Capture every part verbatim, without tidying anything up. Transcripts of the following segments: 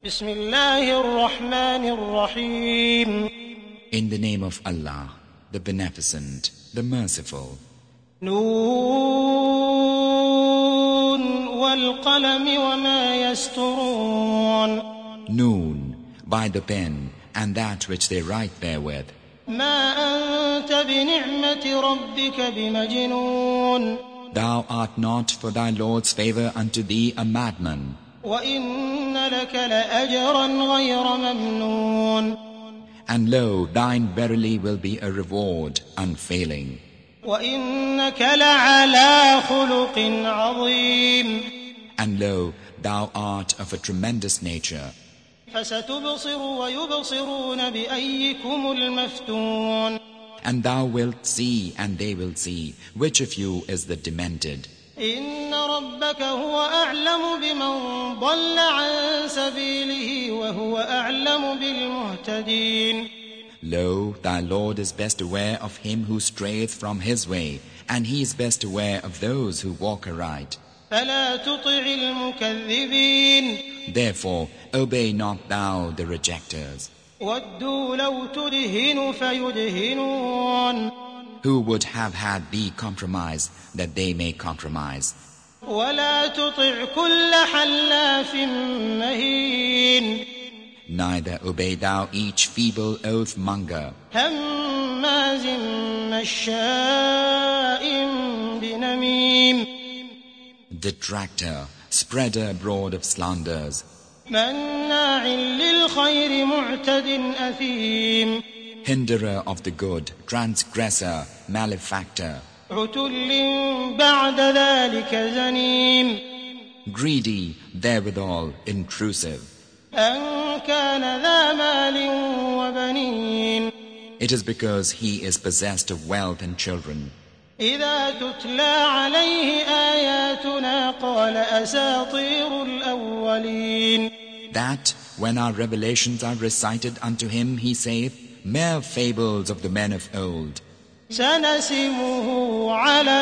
بسم الله الرحمن الرحيم. In the name of Allah, the Beneficent, the Merciful. نون والقلم وما يسطرون. Noon, by the pen, and that which they write therewith. ما أنت بنعمة ربك بمجنون. Thou art not for thy Lord's favor unto thee a madman. وإن لك لأجرا غير ممنون. And lo, thine verily will be a reward unfailing. وإنك لعلى خلق عظيم. And lo, thou art of a tremendous nature. فستبصر ويبصرون بأيكم المفتون. And thou wilt see, and they will see, which of you is the demented. إن ربك هو أعلم بمن ضل عن سبيله وهو أعلم بالمهتدين. Lo, thy Lord is best aware of him who strayeth from his way, and he is best aware of those who walk aright. فلا تطع المكذبين. Therefore, obey not thou the rejectors. ودوا لو تدهن فيدهنون. Who would have had thee compromise, that they may compromise. ولا تطع كل حلاف مهين. Neither obey thou each feeble oath-monger, هماز مشاء بنميم. detractor, spreader abroad of slanders, مناع للخير معتد أثيم. hinderer of the good, transgressor, malefactor, عتل بعد ذلك زنيم. greedy, therewithal intrusive. أن كان ذا مال وبنين. It is because he is possessed of wealth and children. إذا تتلى عليه آياتنا قال أساطير الأولين. That, when our revelations are recited unto him, he saith, mere fables of the men of old. سنسمه على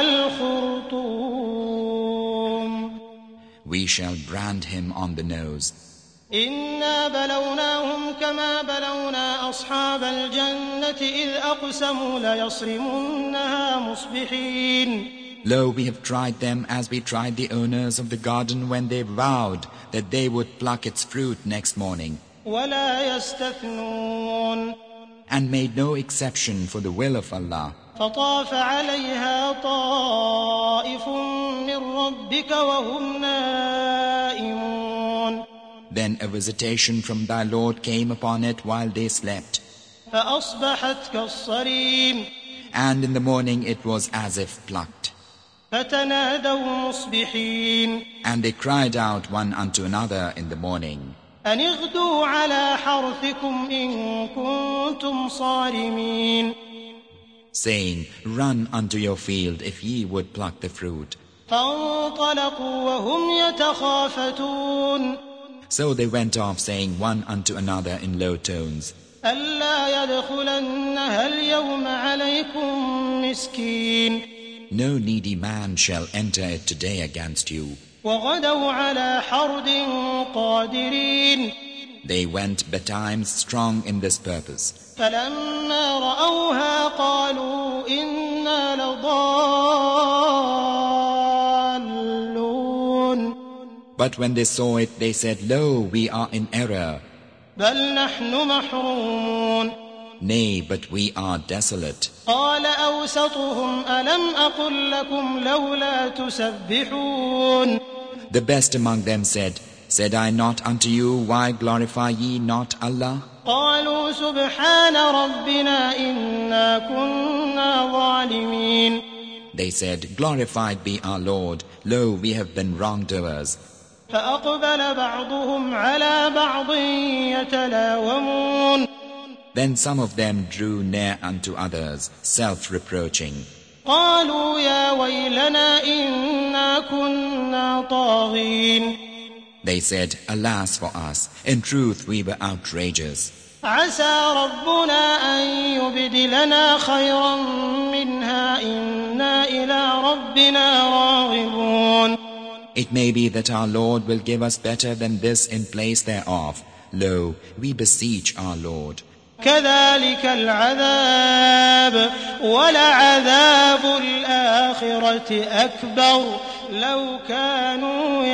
الخرطوم. We shall brand him on the nose. إنا بلوناهم كما بلونا أصحاب الجنة إذ أقسموا ليصرمنها مصبحين. Lo, we have tried them as we tried the owners of the garden when they vowed that they would pluck its fruit next morning, ولا يستثنون. and made no exception for the will of Allah. فطاف عليها طائف من ربك وهم نائمون. Then a visitation from thy Lord came upon it while they slept, فأصبحت كالصريم. and in the morning it was as if plucked. فتنادوا مصبحين. And they cried out one unto another in the morning, أن اغدوا على حرثكم إن كنتم صارمين. saying, run unto your field if ye would pluck the fruit. فانطلقوا وهم يتخافتون. So they went off, saying one unto another in low tones, ألا يدخلنها اليوم عليكم مسكين. no needy man shall enter it today against you. وغدوا على حرد قادرين. They went betimes strong in this purpose. فلما رأوها قالوا إنا لضالون. But when they saw it, they said, lo, we are in error. بل نحن محرومون. Nay, but we are desolate. قال أوسطهم ألم أقل لكم لولا تسبحون. The best among them said, said I not unto you, why glorify ye not Allah? قالوا سبحان ربنا إنا كنا ظالمين. They said, glorified be our Lord, lo, we have been wrongdoers. فأقبل بعضهم على بعض يتلاومون. Then some of them drew near unto others, self-reproaching. قالوا يا ويلنا إنا كنا طاغين. They said, alas for us, in truth we were outrageous. عسى ربنا أن يبدلنا خيرا منها إنا إلى ربنا راغبون. It may be that our Lord will give us better than this in place thereof, Lo, we beseech our Lord. كذلك العذاب ولعذاب الآخرة أكبر لو كانوا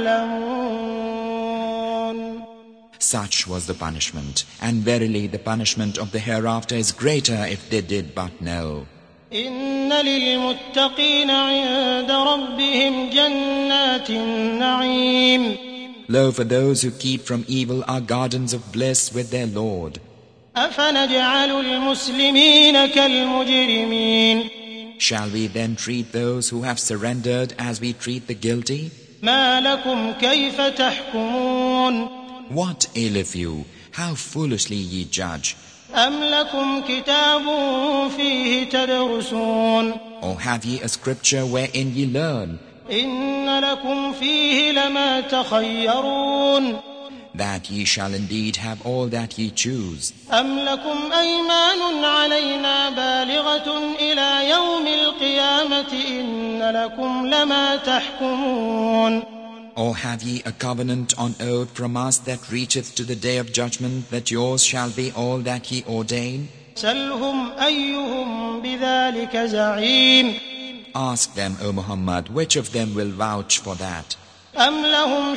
يعلمون. Such was the punishment, and verily the punishment of the hereafter is greater if they did but know. إن للمتقين عند ربهم جنات النعيم. Lo, for those who keep from evil are gardens of bliss with their Lord. أفنجعل المسلمين كالمجرمين. Shall we then treat those who have surrendered as we treat the guilty? ما لكم كيف تحكمون. What aileth you? How foolishly ye judge. أم لكم كتاب فيه تدرسون. Or have ye a scripture wherein ye learn? إن لكم فيه لما تخيرون. That ye shall indeed have all that ye choose. أم لكم أيمان علينا بالغة إلى يوم القيامة إن لكم لما تحكمون. Or have ye a covenant on oath from us that reacheth to the day of judgment, that yours shall be all that ye ordain? سلهم أيهم بذلك زعيم. Ask them, O Muhammad, which of them will vouch for that? أم لهم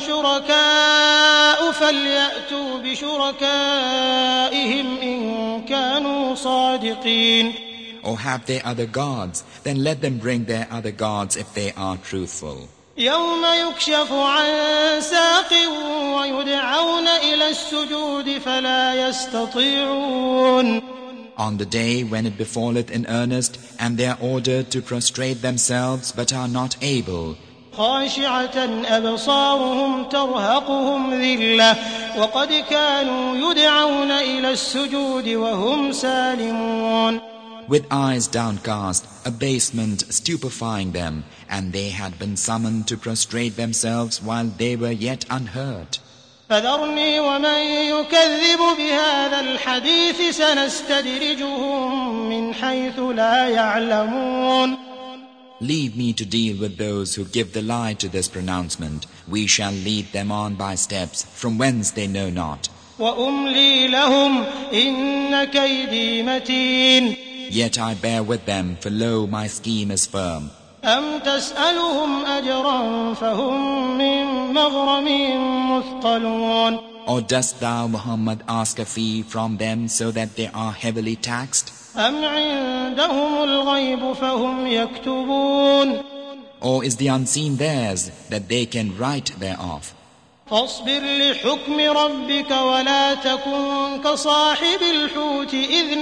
شركاء فليأتوا بشركائهم إن كانوا صادقين. Or have they other gods? Then let them bring their other gods if they are truthful. يوم يكشف عن ساق ويدعون إلى السجود فلا يستطيعون. On the day when it befalleth in earnest, and they are ordered to prostrate themselves but are not able. خاشعة أبصارهم ترهقهم ذلة وقد كانوا يدعون إلى السجود وهم سالمون. With eyes downcast, abasement stupefying them, and they had been summoned to prostrate themselves while they were yet unheard. فذرني ومن يكذب بهذا الحديث سنستدرجهم من حيث لا يعلمون. Leave me to deal with those who give the lie to this pronouncement. We shall lead them on by steps from whence they know not. وأملي لهم إن كيدي متين. Yet I bear with them, for lo, my scheme is firm. أم تسألهم أجرا فهم من مغرم مثقلون. Or dost thou, Muhammad, ask a fee from them so that they are heavily taxed? أم عندهم الغيب فهم يكتبون. Or is the unseen theirs, that they can write thereof? فاصبر لحكم ربك ولا تكن كصاحب الحوت إذ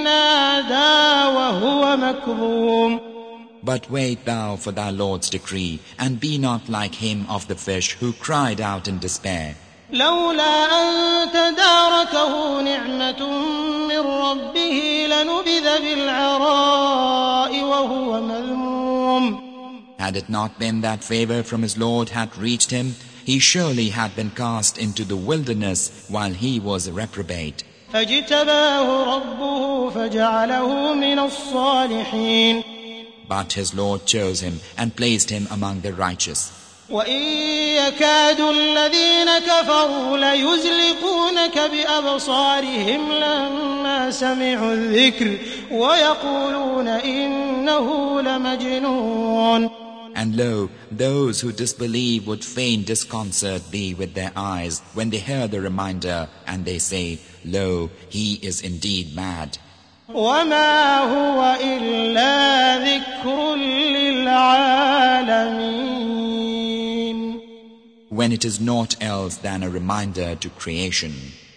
نادى وهو مكظوم. But wait thou for thy Lord's decree, and be not like him of the fish who cried out in despair. لولا أن تداركه نعمة من ربه لنبذ بالعراء وهو مذموم. Had it not been that favor from his Lord had reached him, he surely had been cast into the wilderness while he was a reprobate. فاجتباه ربه فجعله من الصالحين. But his Lord chose him and placed him among the righteous. وإن يكاد الذين كفروا ليزلقونك بأبصارهم لما سمعوا الذكر ويقولون إنه لمجنون. And lo, those who disbelieve would fain disconcert thee with their eyes when they hear the reminder, and they say, Lo, he is indeed mad. وما هو إلا ذكر للعالمين. When it is naught else than a reminder to creation.